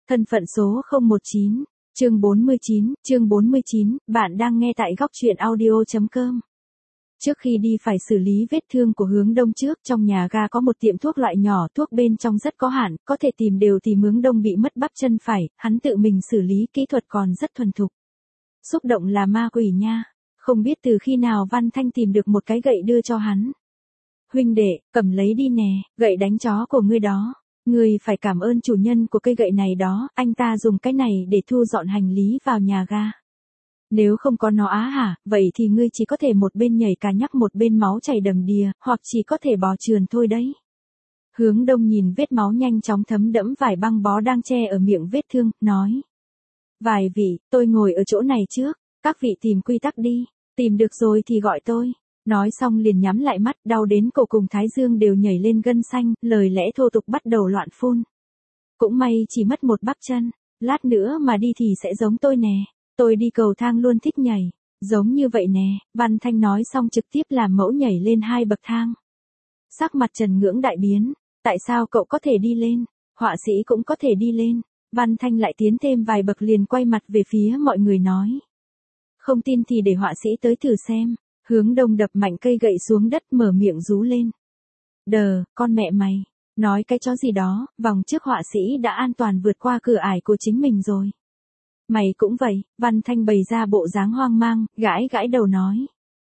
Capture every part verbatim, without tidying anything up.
Thân phận số không một chín, chương bốn mươi chín, chương bốn mươi chín, bạn đang nghe tại góc truyện audio.com. Trước khi đi phải xử lý vết thương của Hướng Đông trước, trong nhà ga có một tiệm thuốc loại nhỏ, thuốc bên trong rất có hạn, có thể tìm đều thì Hướng Đông bị mất bắp chân phải, hắn tự mình xử lý, kỹ thuật còn rất thuần thục. Xúc động là ma quỷ nha, không biết từ khi nào Văn Thanh tìm được một cái gậy đưa cho hắn. Huynh đệ, cầm lấy đi nè, gậy đánh chó của ngươi đó. Ngươi phải cảm ơn chủ nhân của cây gậy này đó, anh ta dùng cái này để thu dọn hành lý vào nhà ga. Nếu không có nó á hả, vậy thì ngươi chỉ có thể một bên nhảy cà nhắc một bên máu chảy đầm đìa, hoặc chỉ có thể bò trườn thôi đấy. Hướng Đông nhìn vết máu nhanh chóng thấm đẫm vải băng bó đang che ở miệng vết thương, nói. Vài vị, tôi ngồi ở chỗ này trước, các vị tìm quy tắc đi, tìm được rồi thì gọi tôi. Nói xong liền nhắm lại mắt, đau đến cổ cùng thái dương đều nhảy lên gân xanh, lời lẽ thô tục bắt đầu loạn phun. Cũng may chỉ mất một bắp chân, lát nữa mà đi thì sẽ giống tôi nè, tôi đi cầu thang luôn thích nhảy, giống như vậy nè, Văn Thanh nói xong trực tiếp làm mẫu nhảy lên hai bậc thang. Sắc mặt Trần Ngưỡng đại biến, tại sao cậu có thể đi lên, họa sĩ cũng có thể đi lên, Văn Thanh lại tiến thêm vài bậc liền quay mặt về phía mọi người nói. Không tin thì để họa sĩ tới thử xem. Hướng Đông đập mạnh cây gậy xuống đất mở miệng rú lên. Đờ, con mẹ mày, nói cái chó gì đó, vòng trước họa sĩ đã an toàn vượt qua cửa ải của chính mình rồi. Mày cũng vậy, Văn Thanh bày ra bộ dáng hoang mang, gãi gãi đầu nói.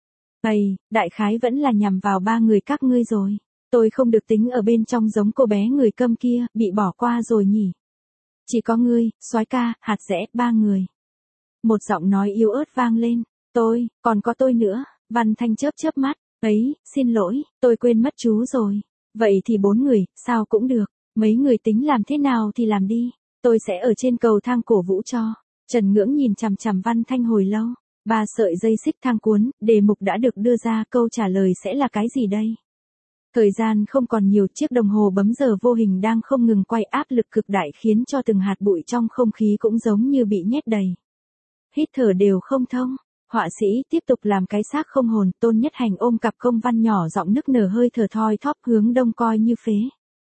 Ây, đại khái vẫn là nhằm vào ba người các ngươi rồi. Tôi không được tính ở bên trong giống cô bé người câm kia, bị bỏ qua rồi nhỉ. Chỉ có ngươi, soái ca, hạt rẽ, ba người. Một giọng nói yếu ớt vang lên. Tôi, còn có tôi nữa. Văn Thanh chớp chớp mắt, ấy, xin lỗi, tôi quên mất chú rồi. Vậy thì bốn người, sao cũng được, mấy người tính làm thế nào thì làm đi, tôi sẽ ở trên cầu thang cổ vũ cho. Trần Ngưỡng nhìn chằm chằm Văn Thanh hồi lâu, ba sợi dây xích thang cuốn, đề mục đã được đưa ra, câu trả lời sẽ là cái gì đây? Thời gian không còn nhiều, chiếc đồng hồ bấm giờ vô hình đang không ngừng quay, áp lực cực đại khiến cho từng hạt bụi trong không khí cũng giống như bị nhét đầy. Hít thở đều không thông. Họa sĩ tiếp tục làm cái xác không hồn, Tôn Nhất Hành ôm cặp công văn nhỏ giọng nức nở hơi thở thoi thóp, Hướng Đông coi như phế.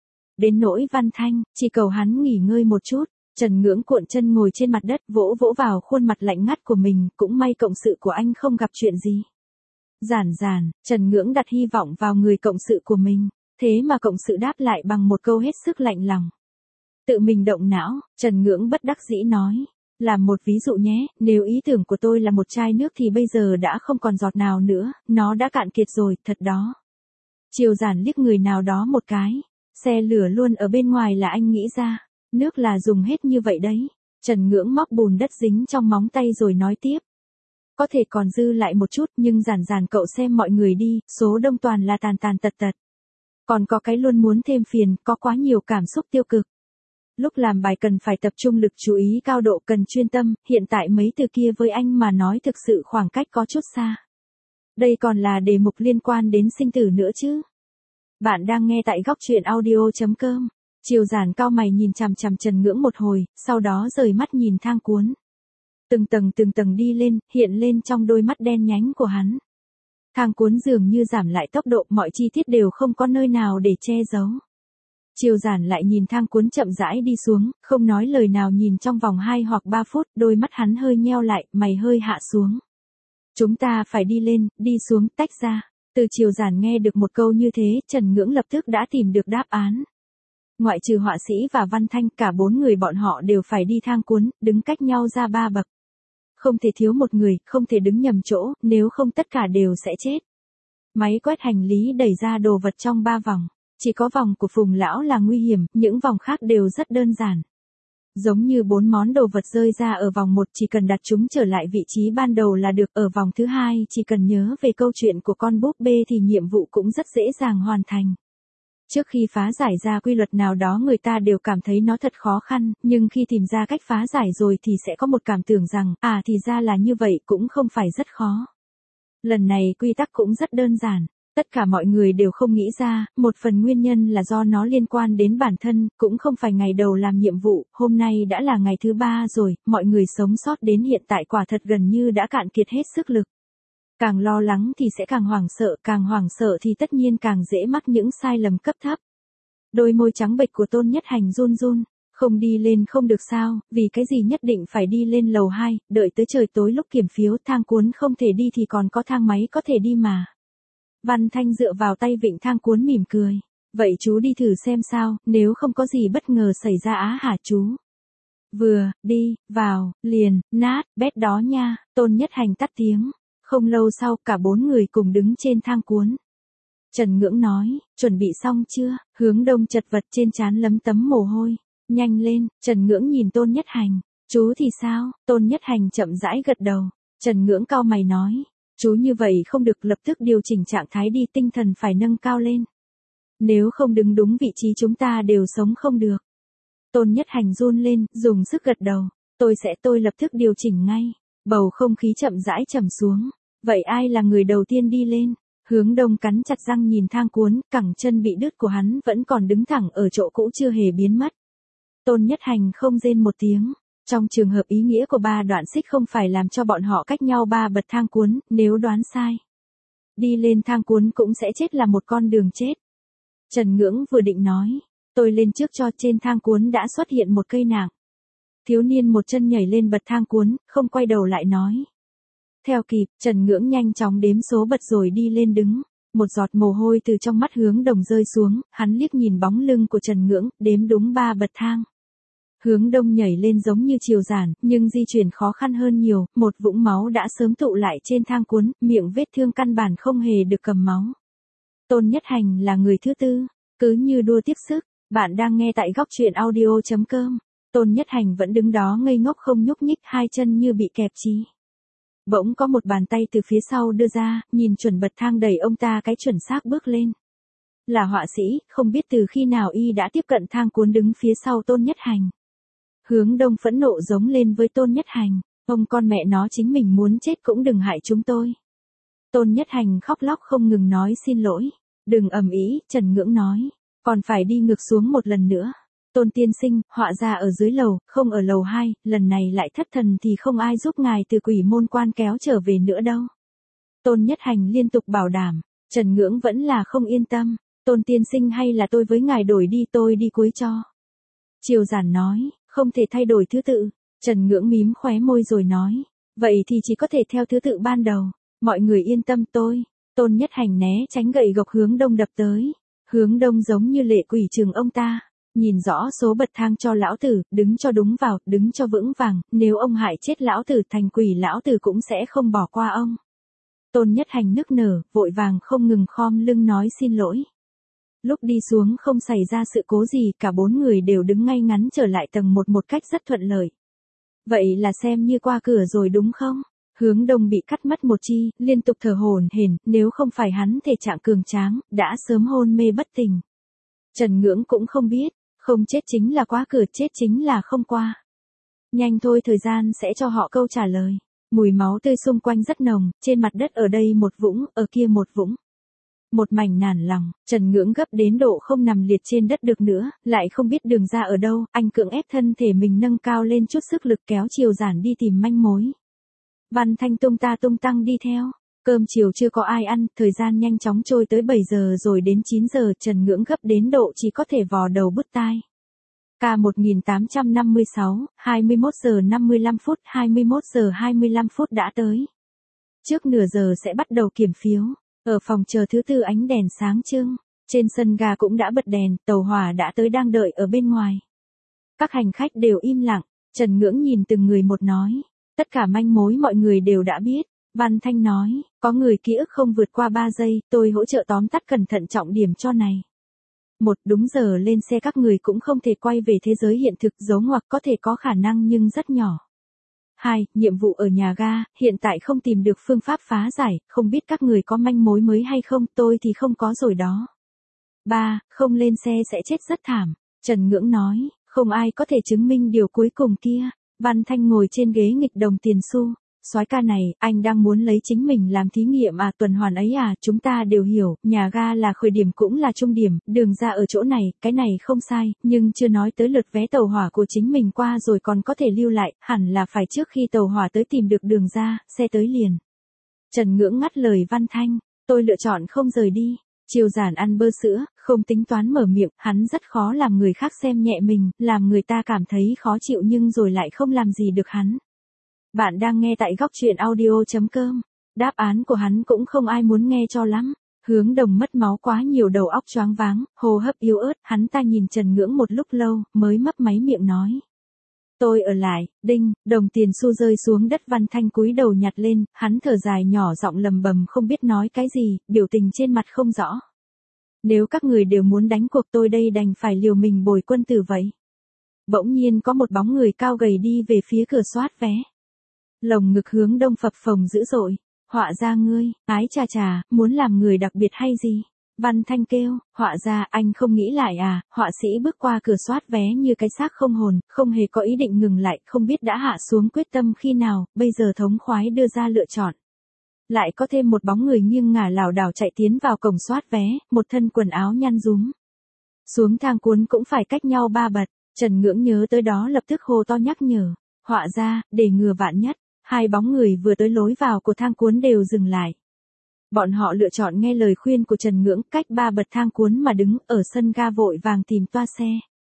Đến nỗi Văn Thanh, chỉ cầu hắn nghỉ ngơi một chút, Trần Ngưỡng cuộn chân ngồi trên mặt đất vỗ vỗ vào khuôn mặt lạnh ngắt của mình, cũng may cộng sự của anh không gặp chuyện gì. Giản giản, Trần Ngưỡng đặt hy vọng vào người cộng sự của mình, thế mà cộng sự đáp lại bằng một câu hết sức lạnh lòng. Tự mình động não, Trần Ngưỡng bất đắc dĩ nói. Làm một ví dụ nhé, nếu ý tưởng của tôi là một chai nước thì bây giờ đã không còn giọt nào nữa, nó đã cạn kiệt rồi, thật đó. Triều Giản liếc người nào đó một cái, xe lửa luôn ở bên ngoài là anh nghĩ ra, nước là dùng hết như vậy đấy. Trần Ngưỡng móc bùn đất dính trong móng tay rồi nói tiếp. Có thể còn dư lại một chút nhưng Giản Giản cậu xem mọi người đi, số đông toàn là tàn tàn tật tật. Còn có cái luôn muốn thêm phiền, có quá nhiều cảm xúc tiêu cực. Lúc làm bài cần phải tập trung lực chú ý cao độ, cần chuyên tâm, hiện tại mấy từ kia với anh mà nói thực sự khoảng cách có chút xa. Đây còn là đề mục liên quan đến sinh tử nữa chứ. Bạn đang nghe tại góc truyện audio.com. Triều Giản cao mày nhìn chằm chằm Trần Ngưỡng một hồi, sau đó rời mắt nhìn thang cuốn. Từng tầng từng tầng đi lên, hiện lên trong đôi mắt đen nhánh của hắn. Thang cuốn dường như giảm lại tốc độ, mọi chi tiết đều không có nơi nào để che giấu. Triều Giản lại nhìn thang cuốn chậm rãi đi xuống, không nói lời nào nhìn trong vòng hai hoặc ba phút, đôi mắt hắn hơi nheo lại, mày hơi hạ xuống. Chúng ta phải đi lên, đi xuống, tách ra. Từ Triều Giản nghe được một câu như thế, Trần Ngưỡng lập tức đã tìm được đáp án. Ngoại trừ họa sĩ và Văn Thanh, cả bốn người bọn họ đều phải đi thang cuốn, đứng cách nhau ra ba bậc. Không thể thiếu một người, không thể đứng nhầm chỗ, nếu không tất cả đều sẽ chết. Máy quét hành lý đẩy ra đồ vật trong ba vòng. Chỉ có vòng của Phùng Lão là nguy hiểm, những vòng khác đều rất đơn giản. Giống như bốn món đồ vật rơi ra ở vòng một, chỉ cần đặt chúng trở lại vị trí ban đầu là được, ở vòng thứ hai chỉ cần nhớ về câu chuyện của con búp bê thì nhiệm vụ cũng rất dễ dàng hoàn thành. Trước khi phá giải ra quy luật nào đó người ta đều cảm thấy nó thật khó khăn, nhưng khi tìm ra cách phá giải rồi thì sẽ có một cảm tưởng rằng, à thì ra là như vậy, cũng không phải rất khó. Lần này quy tắc cũng rất đơn giản. Tất cả mọi người đều không nghĩ ra, một phần nguyên nhân là do nó liên quan đến bản thân, cũng không phải ngày đầu làm nhiệm vụ, hôm nay đã là ngày thứ ba rồi, mọi người sống sót đến hiện tại quả thật gần như đã cạn kiệt hết sức lực. Càng lo lắng thì sẽ càng hoảng sợ, càng hoảng sợ thì tất nhiên càng dễ mắc những sai lầm cấp thấp. Đôi môi trắng bệch của Tôn Nhất Hành run run, Không đi lên không được sao, vì cái gì nhất định phải đi lên lầu hai, đợi tới trời tối lúc kiểm phiếu thang cuốn không thể đi thì còn có thang máy có thể đi mà. Văn Thanh dựa vào tay vịn thang cuốn mỉm cười. Vậy chú đi thử xem sao, nếu không có gì bất ngờ xảy ra á hả chú? Vừa, đi, vào, liền, nát, bét đó nha, Tôn Nhất Hành tắt tiếng. Không lâu sau cả bốn người cùng đứng trên thang cuốn. Trần Ngưỡng nói, chuẩn bị xong chưa? Hướng Đông chật vật trên trán lấm tấm mồ hôi. Nhanh lên, Trần Ngưỡng nhìn Tôn Nhất Hành. Chú thì sao? Tôn Nhất Hành chậm rãi gật đầu. Trần Ngưỡng cau mày nói, chú như vậy không được, lập tức điều chỉnh trạng thái đi, tinh thần phải nâng cao lên. Nếu không đứng đúng vị trí chúng ta đều sống không được. Tôn Nhất Hành run lên, dùng sức gật đầu. Tôi sẽ tôi lập tức điều chỉnh ngay. Bầu không khí chậm rãi trầm xuống. Vậy ai là người đầu tiên đi lên? Hướng Đông cắn chặt răng nhìn thang cuốn, cẳng chân bị đứt của hắn vẫn còn đứng thẳng ở chỗ cũ chưa hề biến mất. Tôn Nhất Hành không rên một tiếng. Trong trường hợp ý nghĩa của ba đoạn xích không phải làm cho bọn họ cách nhau ba bậc thang cuốn, nếu đoán sai. Đi lên thang cuốn cũng sẽ chết là một con đường chết. Trần Ngưỡng vừa định nói, tôi lên trước cho, trên thang cuốn đã xuất hiện một cây nạng. Thiếu niên một chân nhảy lên bậc thang cuốn, không quay đầu lại nói. Theo kịp, Trần Ngưỡng nhanh chóng đếm số bậc rồi đi lên đứng. Một giọt mồ hôi từ trong mắt Hướng Đông rơi xuống, hắn liếc nhìn bóng lưng của Trần Ngưỡng, đếm đúng ba bậc thang. Hướng Đông nhảy lên giống như chiều giản, nhưng di chuyển khó khăn hơn nhiều, một vũng máu đã sớm tụ lại trên thang cuốn, miệng vết thương căn bản không hề được cầm máu. Tôn Nhất Hành là người thứ tư, cứ như đua tiếp sức, bạn đang nghe tại góc truyện audio chấm com. Tôn Nhất Hành vẫn đứng đó ngây ngốc không nhúc nhích, hai chân như bị kẹp chí. Bỗng có một bàn tay từ phía sau đưa ra, nhìn chuẩn bậc thang đẩy ông ta cái chuẩn xác bước lên. Là họa sĩ, không biết từ khi nào y đã tiếp cận thang cuốn đứng phía sau Tôn Nhất Hành. Hướng Đông phẫn nộ giống lên với Tôn Nhất Hành, ông con mẹ nó chính mình muốn chết cũng đừng hại chúng tôi. Tôn Nhất Hành khóc lóc không ngừng nói xin lỗi. Đừng ầm ĩ, Trần Ngưỡng nói, còn phải đi ngược xuống một lần nữa. Tôn tiên sinh, họa ra ở dưới lầu, không ở lầu hai, lần này lại thất thần thì không ai giúp ngài từ quỷ môn quan kéo trở về nữa đâu. Tôn Nhất Hành liên tục bảo đảm, Trần Ngưỡng vẫn là không yên tâm. Tôn tiên sinh hay là tôi với ngài đổi đi, tôi đi cuối cho. Triều Giản nói, không thể thay đổi thứ tự. Trần Ngưỡng mím khóe môi rồi nói, vậy thì chỉ có thể theo thứ tự ban đầu. Mọi người yên tâm tôi. Tôn Nhất Hành né tránh gậy gộc Hướng Đông đập tới. Hướng Đông giống như lệ quỷ trừng ông ta. Nhìn rõ số bậc thang cho lão tử, đứng cho đúng vào, đứng cho vững vàng, nếu ông hại chết lão tử thành quỷ lão tử cũng sẽ không bỏ qua ông. Tôn Nhất Hành nức nở, vội vàng không ngừng khom lưng nói xin lỗi. Lúc đi xuống không xảy ra sự cố gì, cả bốn người đều đứng ngay ngắn trở lại tầng một một cách rất thuận lợi. Vậy là xem như qua cửa rồi đúng không? Hướng Đông bị cắt mất một chi, liên tục thở hổn hển, nếu không phải hắn thể trạng cường tráng, đã sớm hôn mê bất tỉnh. Trần Ngưỡng cũng không biết, không chết chính là qua cửa, chết chính là không qua. Nhanh thôi, thời gian sẽ cho họ câu trả lời. Mùi máu tươi xung quanh rất nồng, trên mặt đất ở đây một vũng, ở kia một vũng. Một mảnh nản lòng, Trần Ngưỡng gấp đến độ không nằm liệt trên đất được nữa, lại không biết đường ra ở đâu, anh cưỡng ép thân thể mình nâng cao lên chút sức lực kéo Triều Giản đi tìm manh mối. Văn Thanh tung ta tung tăng đi theo. Cơm chiều chưa có ai ăn, thời gian nhanh chóng trôi tới bảy giờ rồi đến chín giờ, Trần Ngưỡng gấp đến độ chỉ có thể vò đầu bứt tai. Ca một nghìn tám trăm năm mươi sáu, hai mươi mốt giờ năm mươi lăm phút, hai mươi mốt giờ hai mươi lăm phút đã tới. Trước nửa giờ sẽ bắt đầu kiểm phiếu. Ở phòng chờ thứ tư ánh đèn sáng trưng. Trên sân ga cũng đã bật đèn, tàu hỏa đã tới đang đợi ở bên ngoài. Các hành khách đều im lặng, Trần Ngưỡng nhìn từng người một nói. Tất cả manh mối mọi người đều đã biết. Văn Thanh nói, có người ký ức không vượt qua ba giây, tôi hỗ trợ tóm tắt cẩn thận trọng điểm cho này. Một, đúng giờ lên xe các người cũng không thể quay về thế giới hiện thực, dấu ngoặc có thể có khả năng nhưng rất nhỏ. Hai, nhiệm vụ ở nhà ga, hiện tại không tìm được phương pháp phá giải, không biết các người có manh mối mới hay không, tôi thì không có rồi đó. Ba, không lên xe sẽ chết rất thảm. Trần Ngưỡng nói, không ai có thể chứng minh điều cuối cùng kia. Văn Thanh ngồi trên ghế nghịch đồng tiền xu. Soái ca này, anh đang muốn lấy chính mình làm thí nghiệm à, tuần hoàn ấy à, chúng ta đều hiểu, nhà ga là khởi điểm cũng là trung điểm, đường ra ở chỗ này, cái này không sai, nhưng chưa nói tới lượt vé tàu hỏa của chính mình qua rồi còn có thể lưu lại, hẳn là phải trước khi tàu hỏa tới tìm được đường ra, xe tới liền. Trần Ngưỡng ngắt lời Văn Thanh, tôi lựa chọn không rời đi. Chiều giản ăn bơ sữa, không tính toán mở miệng, hắn rất khó làm người khác xem nhẹ mình, làm người ta cảm thấy khó chịu nhưng rồi lại không làm gì được hắn. Bạn đang nghe tại góc truyện audio.com. Đáp án của hắn cũng không ai muốn nghe cho lắm. Hướng Đồng mất máu quá nhiều, đầu óc choáng váng, hô hấp yếu ớt, hắn ta nhìn Trần Ngưỡng một lúc lâu, mới mấp máy miệng nói. Tôi ở lại. Đinh, đồng tiền xu rơi xuống đất. Văn Thanh cúi đầu nhặt lên, hắn thở dài nhỏ giọng lầm bầm không biết nói cái gì, biểu tình trên mặt không rõ. Nếu các người đều muốn đánh cuộc tôi đây đành phải liều mình bồi quân tử vậy. Bỗng nhiên có một bóng người cao gầy đi về phía cửa soát vé. Lồng ngực Hướng Đông phập phồng dữ dội. Họa ra ngươi, ái chà chà, muốn làm người đặc biệt hay gì? Văn Thanh kêu, họa ra anh không nghĩ lại à? Họa sĩ bước qua cửa soát vé như cái xác không hồn, không hề có ý định ngừng lại, không biết đã hạ xuống quyết tâm khi nào, bây giờ thống khoái đưa ra lựa chọn. Lại có thêm một bóng người nghiêng ngả lảo đảo chạy tiến vào cổng soát vé, một thân quần áo nhăn rúm. Xuống thang cuốn cũng phải cách nhau ba bậc. Trần Ngưỡng nhớ tới đó lập tức hô to nhắc nhở, họa ra, để ngừa vạn nhất. Hai bóng người vừa tới lối vào của thang cuốn đều dừng lại. Bọn họ lựa chọn nghe lời khuyên của Trần Ngưỡng, cách ba bậc thang cuốn mà đứng ở sân ga vội vàng tìm toa xe.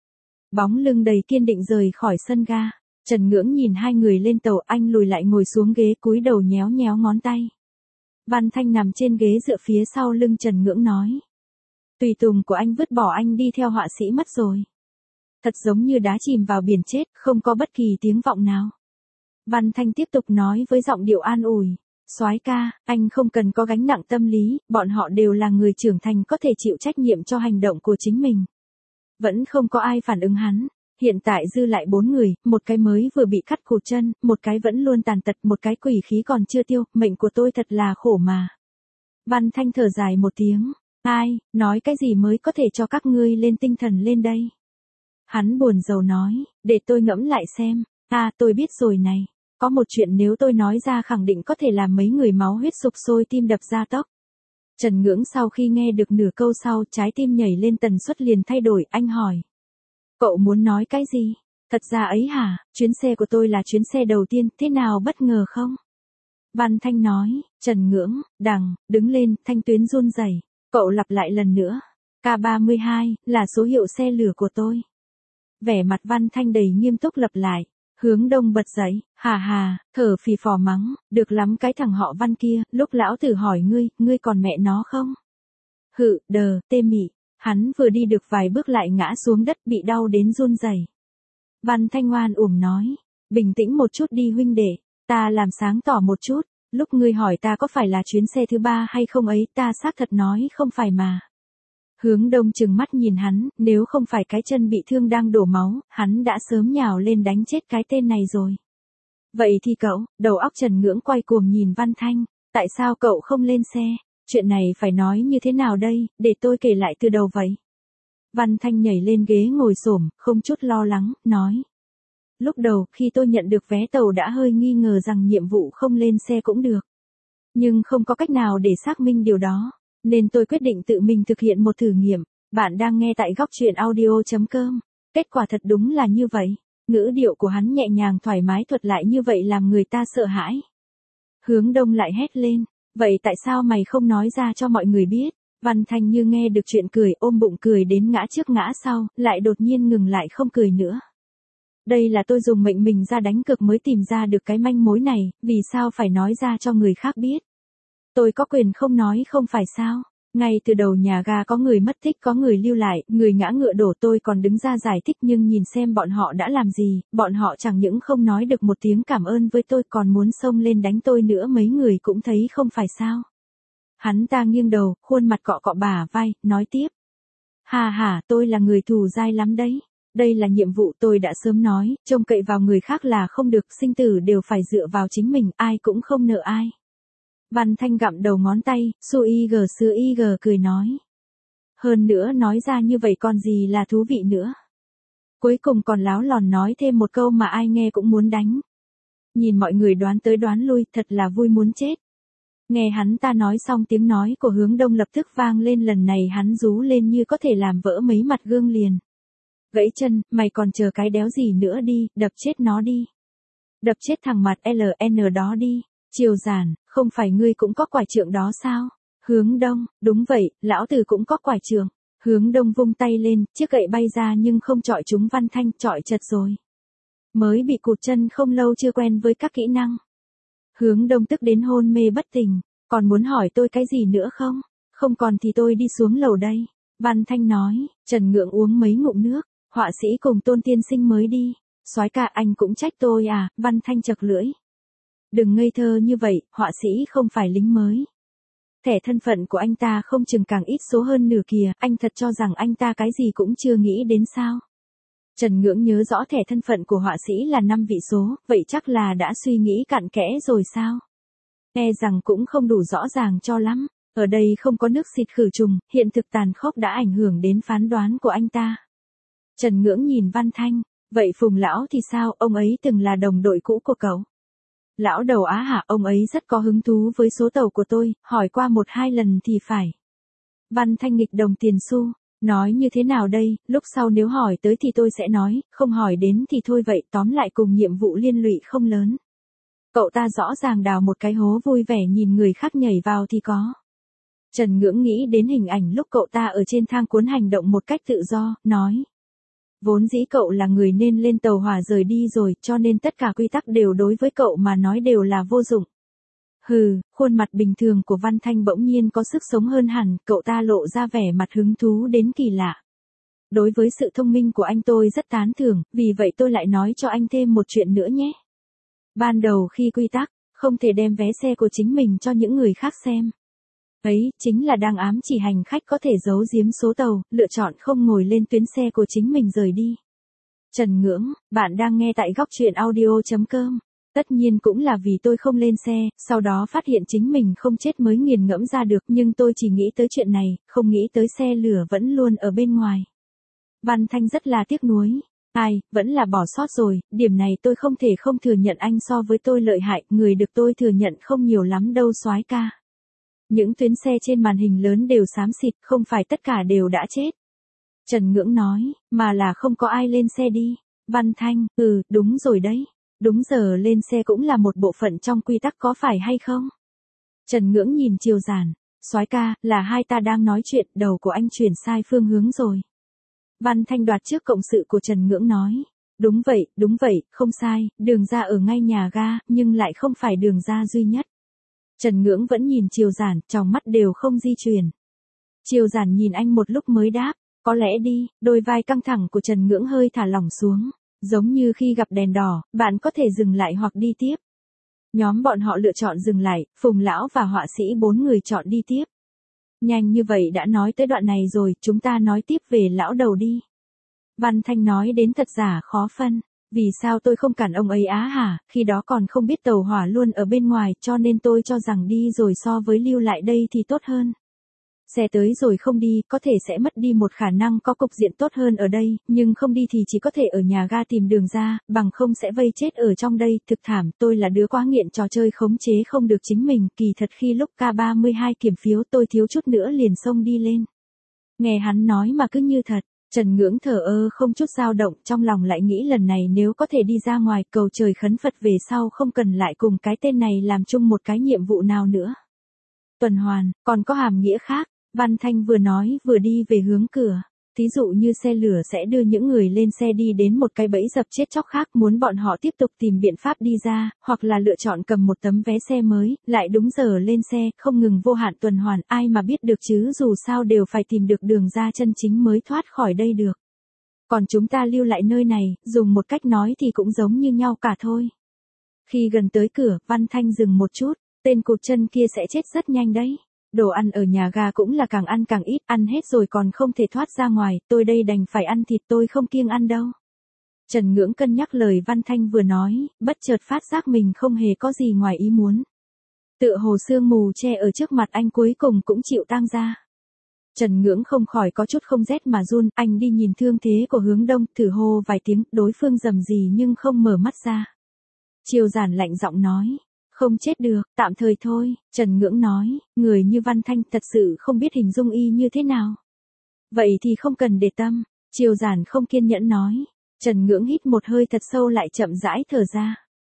Bóng lưng đầy kiên định rời khỏi sân ga. Trần Ngưỡng nhìn hai người lên tàu, anh lùi lại ngồi xuống ghế cúi đầu nhéo nhéo ngón tay. Văn Thanh nằm trên ghế dựa phía sau lưng Trần Ngưỡng nói. Tùy tùng của anh vứt bỏ anh đi theo họa sĩ mất rồi. Thật giống như đá chìm vào biển chết, không có bất kỳ tiếng vọng nào. Văn Thanh tiếp tục nói với giọng điệu an ủi. Soái ca, anh không cần có gánh nặng tâm lý, bọn họ đều là người trưởng thành có thể chịu trách nhiệm cho hành động của chính mình. Vẫn không có ai phản ứng hắn. Hiện tại dư lại bốn người, một cái mới vừa bị cắt cụt chân, một cái vẫn luôn tàn tật, một cái quỷ khí còn chưa tiêu, mệnh của tôi thật là khổ mà. Văn Thanh thở dài một tiếng. Ai, nói cái gì mới có thể cho các ngươi lên tinh thần lên đây? Hắn buồn rầu nói, để tôi ngẫm lại xem. À, tôi biết rồi này. Có một chuyện nếu tôi nói ra khẳng định có thể làm mấy người máu huyết sục sôi tim đập ra tốc. Trần Ngưỡng sau khi nghe được nửa câu sau, trái tim nhảy lên tần suất liền thay đổi, anh hỏi. Cậu muốn nói cái gì? Thật ra ấy hả, chuyến xe của tôi là chuyến xe đầu tiên, thế nào bất ngờ không? Văn Thanh nói, Trần Ngưỡng, đằng, đứng lên, thanh tuyến run rẩy. Cậu lặp lại lần nữa. K ba mươi hai, là số hiệu xe lửa của tôi. Vẻ mặt Văn Thanh đầy nghiêm túc lặp lại. Hướng Đông bật dậy, hà hà, thở phì phò mắng, được lắm cái thằng họ Văn kia, lúc lão tử hỏi ngươi, ngươi còn mẹ nó không? Hự, đờ, tê mị, hắn vừa đi được vài bước lại ngã xuống đất bị đau đến run rẩy. Văn Thanh ngoan uổng nói, bình tĩnh một chút đi huynh đệ, ta làm sáng tỏ một chút, lúc ngươi hỏi ta có phải là chuyến xe thứ ba hay không ấy, ta xác thật nói không phải mà. Hướng Đông trừng mắt nhìn hắn, nếu không phải cái chân bị thương đang đổ máu, hắn đã sớm nhào lên đánh chết cái tên này rồi. Vậy thì cậu, đầu óc Trần Ngưỡng quay cuồng nhìn Văn Thanh, tại sao cậu không lên xe? Chuyện này phải nói như thế nào đây, để tôi kể lại từ đầu vậy. Văn Thanh nhảy lên ghế ngồi xổm, không chút lo lắng, nói. Lúc đầu, khi tôi nhận được vé tàu đã hơi nghi ngờ rằng nhiệm vụ không lên xe cũng được. Nhưng không có cách nào để xác minh điều đó. Nên tôi quyết định tự mình thực hiện một thử nghiệm. Bạn đang nghe tại góc truyện audio.com. Kết quả thật đúng là như vậy. Ngữ điệu của hắn nhẹ nhàng thoải mái thuật lại như vậy làm người ta sợ hãi. Hướng Đông lại hét lên. Vậy tại sao mày không nói ra cho mọi người biết? Văn Thanh như nghe được chuyện cười, ôm bụng cười đến ngã trước ngã sau, lại đột nhiên ngừng lại không cười nữa. Đây là tôi dùng mệnh mình ra đánh cược mới tìm ra được cái manh mối này, vì sao phải nói ra cho người khác biết? Tôi có quyền không nói không phải sao? Ngay từ đầu nhà ga có người mất tích, có người lưu lại, người ngã ngựa đổ, tôi còn đứng ra giải thích nhưng nhìn xem bọn họ đã làm gì, bọn họ chẳng những không nói được một tiếng cảm ơn với tôi còn muốn xông lên đánh tôi nữa, mấy người cũng thấy không phải sao? Hắn ta nghiêng đầu, khuôn mặt cọ cọ bả vai, nói tiếp. Hà hà, tôi là người thù dai lắm đấy. Đây là nhiệm vụ tôi đã sớm nói, trông cậy vào người khác là không được, sinh tử đều phải dựa vào chính mình, ai cũng không nợ ai. Văn Thanh gặm đầu ngón tay, su y gờ sưa y gờ cười nói. Hơn nữa nói ra như vậy còn gì là thú vị nữa. Cuối cùng còn láo lòn nói thêm một câu mà ai nghe cũng muốn đánh. Nhìn mọi người đoán tới đoán lui, thật là vui muốn chết. Nghe hắn ta nói xong tiếng nói của Hướng Đông lập tức vang lên, lần này hắn rú lên như có thể làm vỡ mấy mặt gương liền. Gãy chân, mày còn chờ cái đéo gì nữa đi, đập chết nó đi. Đập chết thằng mặt lờ en đó đi. Triều Giản, không phải ngươi cũng có quải trượng đó sao? Hướng Đông, đúng vậy, lão tử cũng có quải trường. Hướng Đông vung tay lên, chiếc gậy bay ra nhưng không chọi trúng Văn Thanh, chọi chật rồi. Mới bị cụt chân không lâu chưa quen với các kỹ năng. Hướng Đông tức đến hôn mê bất tỉnh, còn muốn hỏi tôi cái gì nữa không? Không còn thì tôi đi xuống lầu đây. Văn Thanh nói, Trần Ngưỡng uống mấy ngụm nước, họa sĩ cùng Tôn tiên sinh mới đi. Soái ca anh cũng trách tôi à, Văn Thanh chật lưỡi. Đừng ngây thơ như vậy, họa sĩ không phải lính mới. Thẻ thân phận của anh ta không chừng càng ít số hơn nửa kìa, anh thật cho rằng anh ta cái gì cũng chưa nghĩ đến sao. Trần Ngưỡng nhớ rõ thẻ thân phận của họa sĩ là năm vị số, vậy chắc là đã suy nghĩ cặn kẽ rồi sao? E rằng cũng không đủ rõ ràng cho lắm, ở đây không có nước xịt khử trùng, hiện thực tàn khốc đã ảnh hưởng đến phán đoán của anh ta. Trần Ngưỡng nhìn Văn Thanh, vậy Phùng lão thì sao, ông ấy từng là đồng đội cũ của cậu. Lão đầu á hả, ông ấy rất có hứng thú với số tàu của tôi, hỏi qua một hai lần thì phải. Văn Thanh nghịch đồng tiền xu, nói như thế nào đây, lúc sau nếu hỏi tới thì tôi sẽ nói, không hỏi đến thì thôi vậy, tóm lại cùng nhiệm vụ liên lụy không lớn. Cậu ta rõ ràng đào một cái hố vui vẻ nhìn người khác nhảy vào thì có. Trần Ngưỡng nghĩ đến hình ảnh lúc cậu ta ở trên thang cuốn hành động một cách tự do, nói. Vốn dĩ cậu là người nên lên tàu hỏa rời đi rồi, cho nên tất cả quy tắc đều đối với cậu mà nói đều là vô dụng. Hừ, khuôn mặt bình thường của Văn Thanh bỗng nhiên có sức sống hơn hẳn, cậu ta lộ ra vẻ mặt hứng thú đến kỳ lạ. Đối với sự thông minh của anh tôi rất tán thưởng, vì vậy tôi lại nói cho anh thêm một chuyện nữa nhé. Ban đầu khi quy tắc, không thể đem vé xe của chính mình cho những người khác xem. Ấy, chính là đang ám chỉ hành khách có thể giấu giếm số tàu, lựa chọn không ngồi lên tuyến xe của chính mình rời đi. Trần Ngưỡng, bạn đang nghe tại góc truyện audio chấm com. Tất nhiên cũng là vì tôi không lên xe, sau đó phát hiện chính mình không chết mới nghiền ngẫm ra được, nhưng tôi chỉ nghĩ tới chuyện này, không nghĩ tới xe lửa vẫn luôn ở bên ngoài. Văn Thanh rất là tiếc nuối. Ai, vẫn là bỏ sót rồi, điểm này tôi không thể không thừa nhận anh so với tôi lợi hại, người được tôi thừa nhận không nhiều lắm đâu soái ca. Những tuyến xe trên màn hình lớn đều xám xịt, không phải tất cả đều đã chết. Trần Ngưỡng nói, mà là không có ai lên xe đi. Văn Thanh, ừ, đúng rồi đấy. Đúng giờ lên xe cũng là một bộ phận trong quy tắc có phải hay không? Trần Ngưỡng nhìn Triều Giản, soái ca, là hai ta đang nói chuyện, đầu của anh chuyển sai phương hướng rồi. Văn Thanh đoạt trước cộng sự của Trần Ngưỡng nói, đúng vậy, đúng vậy, không sai, đường ra ở ngay nhà ga, nhưng lại không phải đường ra duy nhất. Trần Ngưỡng vẫn nhìn Triều Giản, trong mắt đều không di chuyển. Triều Giản nhìn anh một lúc mới đáp, có lẽ đi, đôi vai căng thẳng của Trần Ngưỡng hơi thả lỏng xuống, giống như khi gặp đèn đỏ, bạn có thể dừng lại hoặc đi tiếp. Nhóm bọn họ lựa chọn dừng lại, Phùng lão và họa sĩ bốn người chọn đi tiếp. Nhanh như vậy đã nói tới đoạn này rồi, chúng ta nói tiếp về lão đầu đi. Văn Thanh nói đến thật giả khó phân. Vì sao tôi không cản ông ấy á hả, khi đó còn không biết tàu hỏa luôn ở bên ngoài, cho nên tôi cho rằng đi rồi so với lưu lại đây thì tốt hơn. Xe tới rồi không đi, có thể sẽ mất đi một khả năng có cục diện tốt hơn ở đây, nhưng không đi thì chỉ có thể ở nhà ga tìm đường ra, bằng không sẽ vây chết ở trong đây, thực thảm, tôi là đứa quá nghiện trò chơi khống chế không được chính mình, kỳ thật khi lúc K ba mươi hai kiểm phiếu tôi thiếu chút nữa liền xông đi lên. Nghe hắn nói mà cứ như thật. Trần Ngưỡng thở ơ không chút dao động, trong lòng lại nghĩ lần này nếu có thể đi ra ngoài cầu trời khấn Phật về sau không cần lại cùng cái tên này làm chung một cái nhiệm vụ nào nữa. Tuần hoàn, còn có hàm nghĩa khác, Văn Thanh vừa nói vừa đi về hướng cửa. Thí dụ như xe lửa sẽ đưa những người lên xe đi đến một cái bẫy dập chết chóc khác muốn bọn họ tiếp tục tìm biện pháp đi ra, hoặc là lựa chọn cầm một tấm vé xe mới, lại đúng giờ lên xe, không ngừng vô hạn tuần hoàn, ai mà biết được chứ dù sao đều phải tìm được đường ra chân chính mới thoát khỏi đây được. Còn chúng ta lưu lại nơi này, dùng một cách nói thì cũng giống như nhau cả thôi. Khi gần tới cửa, Văn Thanh dừng một chút, tên cụt chân kia sẽ chết rất nhanh đấy. Đồ ăn ở nhà ga cũng là càng ăn càng ít, ăn hết rồi còn không thể thoát ra ngoài, tôi đây đành phải ăn thịt tôi không kiêng ăn đâu. Trần Ngưỡng cân nhắc lời Văn Thanh vừa nói, bất chợt phát giác mình không hề có gì ngoài ý muốn. Tựa hồ sương mù che ở trước mặt anh cuối cùng cũng chịu tang ra. Trần Ngưỡng không khỏi có chút không rét mà run, anh đi nhìn thương thế của Hướng Đông, thử hô vài tiếng, đối phương rầm rì nhưng không mở mắt ra. Triều Giản lạnh giọng nói. Không chết được, tạm thời thôi, Trần Ngưỡng nói, người như Văn Thanh thật sự không biết hình dung y như thế nào. Vậy thì không cần để tâm, Triều Giản không kiên nhẫn nói. Trần Ngưỡng hít một hơi thật sâu lại chậm rãi thở ra.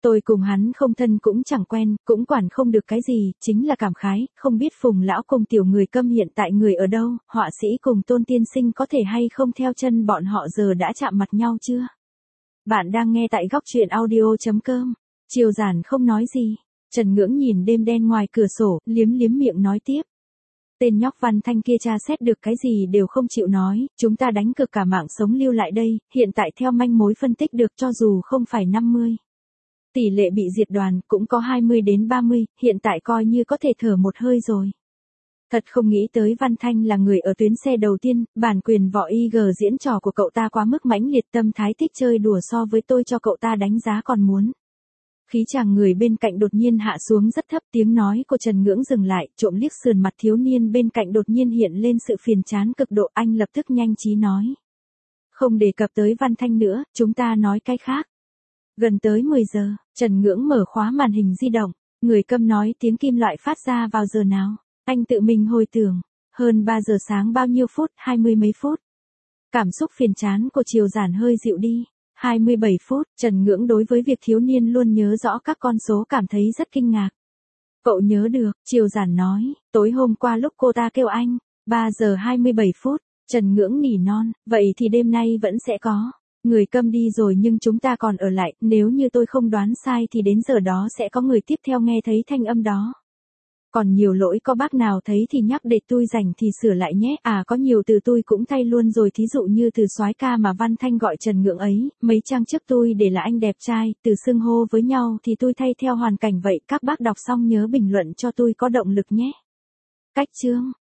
Tôi cùng hắn không thân cũng chẳng quen, cũng quản không được cái gì, chính là cảm khái, không biết Phùng lão cùng tiểu người Câm hiện tại người ở đâu, họa sĩ cùng Tôn tiên sinh có thể hay không theo chân bọn họ giờ đã chạm mặt nhau chưa? Bạn đang nghe tại góc truyện audio.com. Triều Giản không nói gì. Trần Ngưỡng nhìn đêm đen ngoài cửa sổ, liếm liếm miệng nói tiếp. Tên nhóc Văn Thanh kia tra xét được cái gì đều không chịu nói, chúng ta đánh cực cả mạng sống lưu lại đây, hiện tại theo manh mối phân tích được cho dù không phải năm mươi. Tỷ lệ bị diệt đoàn cũng có hai mươi đến ba mươi, hiện tại coi như có thể thở một hơi rồi. Thật không nghĩ tới Văn Thanh là người ở tuyến xe đầu tiên, bản quyền võ i giê diễn trò của cậu ta quá mức mãnh liệt, tâm thái thích chơi đùa so với tôi cho cậu ta đánh giá còn muốn. Khí chàng người bên cạnh đột nhiên hạ xuống rất thấp, tiếng nói của Trần Ngưỡng dừng lại, trộm liếc sườn mặt thiếu niên bên cạnh đột nhiên hiện lên sự phiền chán cực độ, anh lập tức nhanh trí nói. Không đề cập tới Văn Thanh nữa, chúng ta nói cái khác. Gần tới mười giờ, Trần Ngưỡng mở khóa màn hình di động, người Câm nói tiếng kim loại phát ra vào giờ nào, anh tự mình hồi tưởng, hơn ba giờ sáng bao nhiêu phút, hai mươi mấy phút. Cảm xúc phiền chán của Triều Giản hơi dịu đi. hai mươi bảy phút, Trần Ngưỡng đối với việc thiếu niên luôn nhớ rõ các con số cảm thấy rất kinh ngạc. Cậu nhớ được, Triều Giản nói, tối hôm qua lúc cô ta kêu anh, ba giờ hai mươi bảy phút, Trần Ngưỡng nỉ non, vậy thì đêm nay vẫn sẽ có. Người Câm đi rồi nhưng chúng ta còn ở lại, nếu như tôi không đoán sai thì đến giờ đó sẽ có người tiếp theo nghe thấy thanh âm đó. Còn nhiều lỗi có bác nào thấy thì nhắc để tôi rảnh thì sửa lại nhé. À có nhiều từ tôi cũng thay luôn rồi, thí dụ như từ soái ca mà Văn Thanh gọi Trần Ngưỡng ấy, mấy trang trước tôi để là anh đẹp trai, từ xưng hô với nhau thì tôi thay theo hoàn cảnh vậy. Các bác đọc xong nhớ bình luận cho tôi có động lực nhé. Cách chương